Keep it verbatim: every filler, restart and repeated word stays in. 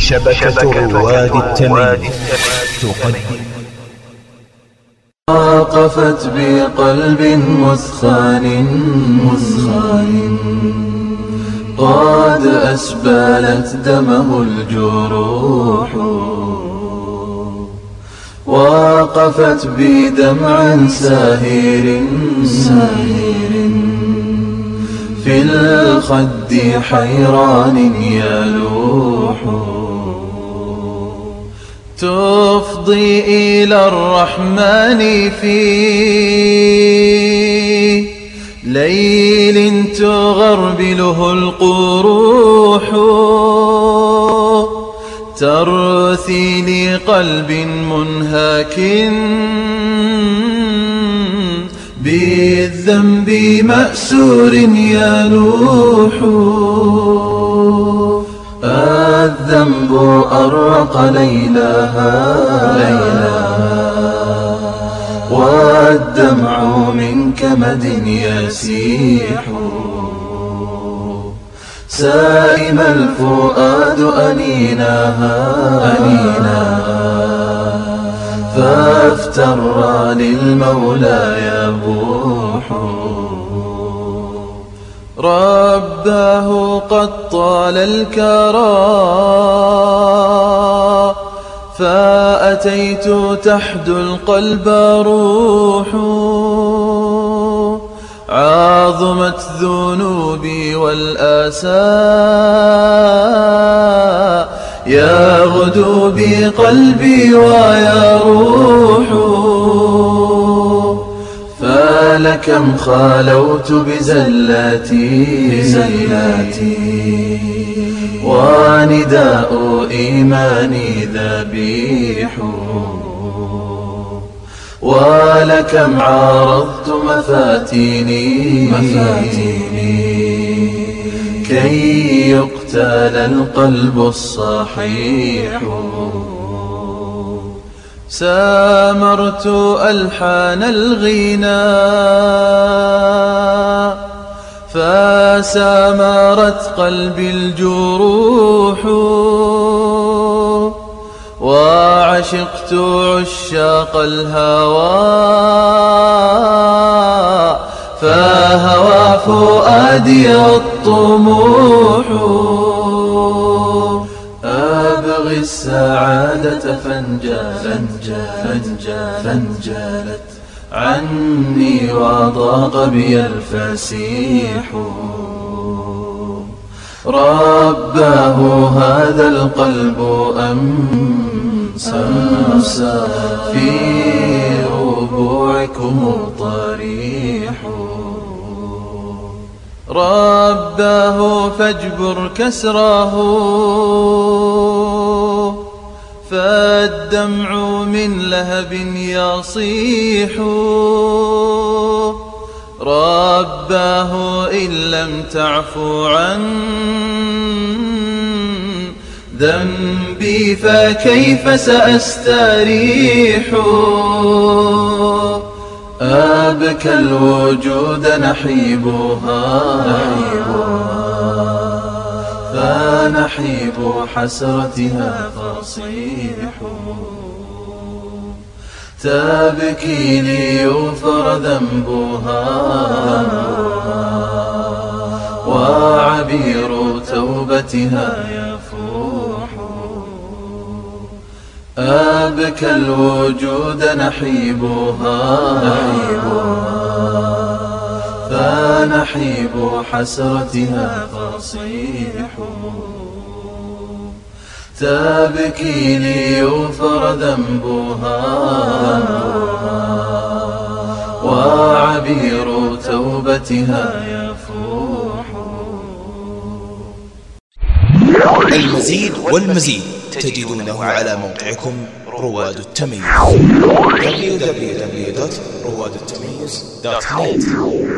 شبكة رواد التمييز تقدم. وقفت بقلب مثخن مثخن قد أسبلت دمه الجروح، وقفت بدمع ساهر ساهر في الخد حيران يلوح، تفضي إلى الرحمن في ليل تغربله القروح، ترثي لقلب منهك بالذنب مأسور يلوح، الذنب أرق ليلها ليلها والدمع من كمد يسيح، سائم الفؤاد أنيناها أنيناها فافتر للمولى يبوح، رباه قد طال الكرى فأتيت تحدو القلب روح، عظمت ذنوبي والآسى يغدو بقلبي ويروح، فلكم خالوت بزلاتي بزلاتي ونداء إيماني ذبيح، ولكم عارضت مفاتيني مفاتيني كي يقتل القلب الصحيح، سامرت ألحان الغناء فسامرت قلبي الجروح، وعشقت عشاق الهوى فهوى فؤادي الطموح، أبغي السعادة فانجالت فانجالت عني وضاق بي الفسيح، رباه هذا القلب أمسى في ربوعكم طريح، رباه فاجبر كسراه فالدمع من لهب يصيح، رباه إن لم تعفو عن ذنبي فكيف سأستريح، أبكى الوجود نحيبها فنحيب حسرتها فصيح، تبكي ليغفر ذنبها وعبير توبتها يفوح، أبكى الوجود نحيبها فنحيب حسرتها فصيح، تبكي ليغفر ذنبها وعبير توبتها يفوح. المزيد والمزيد تجدونه على موقعكم رواد التمييز دبليو دبليو دبليو دوت رواد التمييز دوت نت.